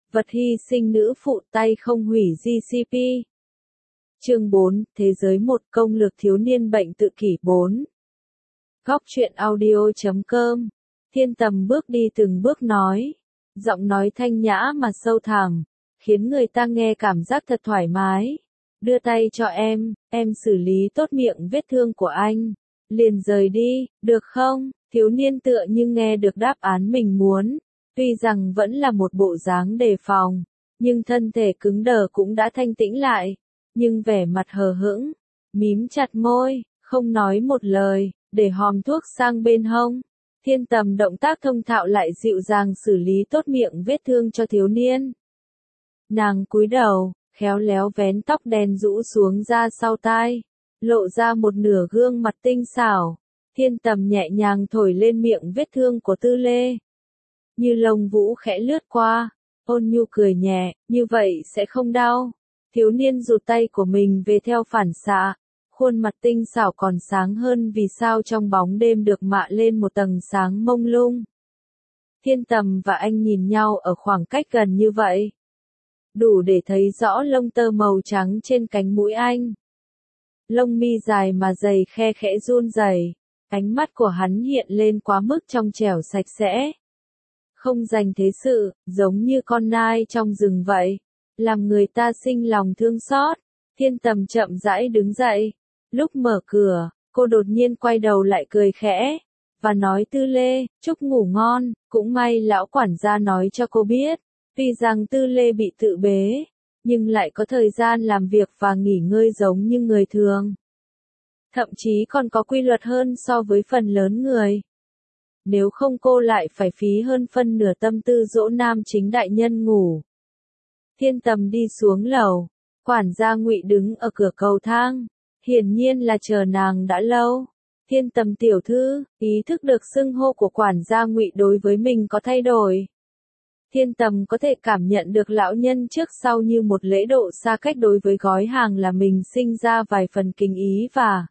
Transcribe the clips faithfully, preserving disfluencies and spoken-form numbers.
Vật hy sinh nữ phụ tay không hủy giê xê pê. Chương bốn, Thế giới một công lược thiếu niên bệnh tự kỷ bốn. Góc truyện audio chấm com. Thiên Tầm bước đi từng bước nói. Giọng nói thanh nhã mà sâu thẳm, khiến người ta nghe cảm giác thật thoải mái. Đưa tay cho em, em xử lý tốt miệng vết thương của anh. Liền rời đi, được không? Thiếu niên tựa như nghe được đáp án mình muốn. Tuy rằng vẫn là một bộ dáng đề phòng, nhưng thân thể cứng đờ cũng đã thanh tĩnh lại. Nhưng vẻ mặt hờ hững, mím chặt môi, không nói một lời, để hòm thuốc sang bên hông. Thiên Tầm động tác thông thạo lại dịu dàng xử lý tốt miệng vết thương cho thiếu niên. Nàng cúi đầu, khéo léo vén tóc đen rũ xuống ra sau tai, lộ ra một nửa gương mặt tinh xảo. Thiên Tầm nhẹ nhàng thổi lên miệng vết thương của Tư Lê. Như lông vũ khẽ lướt qua, ôn nhu cười nhẹ, như vậy sẽ không đau. Thiếu niên rụt tay của mình về theo phản xạ, khuôn mặt tinh xảo còn sáng hơn vì sao trong bóng đêm được mạ lên một tầng sáng mông lung. Thiên Tầm và anh nhìn nhau ở khoảng cách gần như vậy, đủ để thấy rõ lông tơ màu trắng trên cánh mũi anh. Lông mi dài mà dày khe khẽ run rẩy, ánh mắt của hắn hiện lên quá mức trong trẻo sạch sẽ. Không dành thế sự, giống như con nai trong rừng vậy, làm người ta sinh lòng thương xót. Thiên Tầm chậm rãi đứng dậy. Lúc mở cửa, cô đột nhiên quay đầu lại cười khẽ, và nói Tư Lê, chúc ngủ ngon. Cũng may lão quản gia nói cho cô biết, tuy rằng Tư Lê bị tự bế, nhưng lại có thời gian làm việc và nghỉ ngơi giống như người thường. Thậm chí còn có quy luật hơn so với phần lớn người. Nếu không cô lại phải phí hơn phân nửa tâm tư dỗ nam chính đại nhân ngủ. Thiên Tầm đi xuống lầu, quản gia Ngụy đứng ở cửa cầu thang, hiển nhiên là chờ nàng đã lâu. Thiên Tầm tiểu thư, ý thức được xưng hô của quản gia Ngụy đối với mình có thay đổi. Thiên Tầm có thể cảm nhận được lão nhân trước sau như một lễ độ xa cách đối với gói hàng là mình sinh ra vài phần kính ý và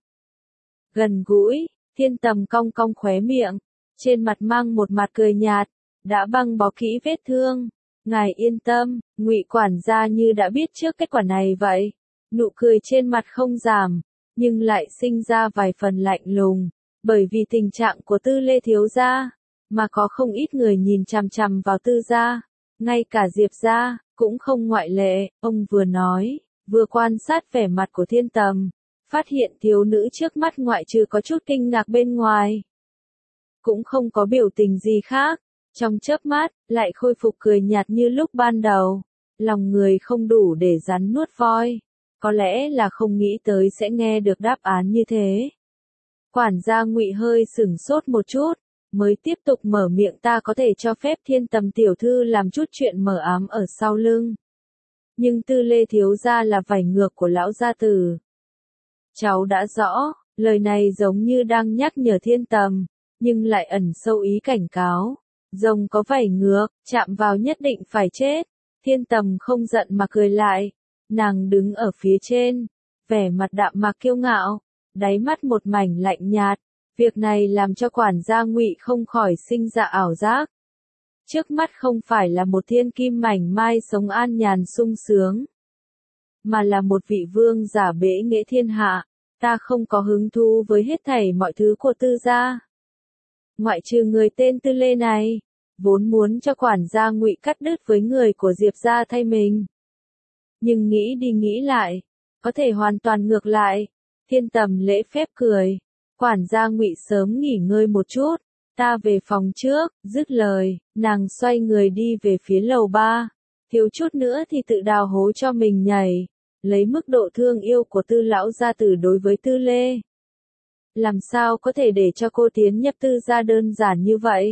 gần gũi. Thiên Tầm cong cong khóe miệng, trên mặt mang một mặt cười nhạt, đã băng bó kỹ vết thương. Ngài yên tâm, Ngụy quản gia như đã biết trước kết quả này vậy. Nụ cười trên mặt không giảm, nhưng lại sinh ra vài phần lạnh lùng, bởi vì tình trạng của Tư Lê thiếu gia, mà có không ít người nhìn chằm chằm vào Tư gia, ngay cả Diệp gia cũng không ngoại lệ. Ông vừa nói, vừa quan sát vẻ mặt của Thiên Tầm, phát hiện thiếu nữ trước mắt ngoại trừ có chút kinh ngạc bên ngoài, cũng không có biểu tình gì khác. Trong chớp mắt, lại khôi phục cười nhạt như lúc ban đầu. Lòng người không đủ để rắn nuốt voi. Có lẽ là không nghĩ tới sẽ nghe được đáp án như thế. Quản gia Ngụy hơi sửng sốt một chút, mới tiếp tục mở miệng, ta có thể cho phép Thiên Tầm tiểu thư làm chút chuyện mờ ám ở sau lưng. Nhưng Tư Lê thiếu gia là vảy ngược của lão gia tử. Cháu đã rõ, lời này giống như đang nhắc nhở Thiên Tầm, nhưng lại ẩn sâu ý cảnh cáo. Rồng có vảy ngược, chạm vào nhất định phải chết. Thiên Tầm không giận mà cười lại. Nàng đứng ở phía trên, vẻ mặt đạm mạc kiêu ngạo, đáy mắt một mảnh lạnh nhạt. Việc này làm cho quản gia Ngụy không khỏi sinh ra ảo giác. Trước mắt không phải là một thiên kim mảnh mai sống an nhàn sung sướng, mà là một vị vương giả bẽ nghệ thiên hạ. Ta không có hứng thú với hết thảy mọi thứ của Tư gia, ngoại trừ người tên Tư Lê này. Vốn muốn cho quản gia Ngụy cắt đứt với người của Diệp gia thay mình, nhưng nghĩ đi nghĩ lại, có thể hoàn toàn ngược lại. Thiên Tầm lễ phép cười, quản gia Ngụy sớm nghỉ ngơi một chút, ta về phòng trước. Dứt lời, nàng xoay người đi về phía lầu ba, thiếu chút nữa thì tự đào hố cho mình nhảy. Lấy mức độ thương yêu của Tư lão gia tử đối với Tư Lê, làm sao có thể để cho cô tiến nhập Tư gia đơn giản như vậy.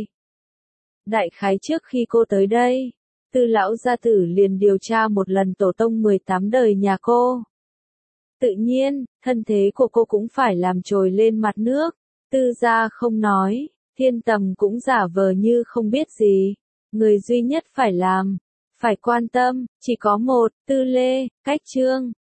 Đại khái trước khi cô tới đây, Tư lão gia tử liền điều tra một lần tổ tông mười tám đời nhà cô. Tự nhiên, thân thế của cô cũng phải làm trồi lên mặt nước. Tư gia không nói, Thiên Tầm cũng giả vờ như không biết gì. Người duy nhất phải làm, phải quan tâm, chỉ có một. Tư Lê, cách chương.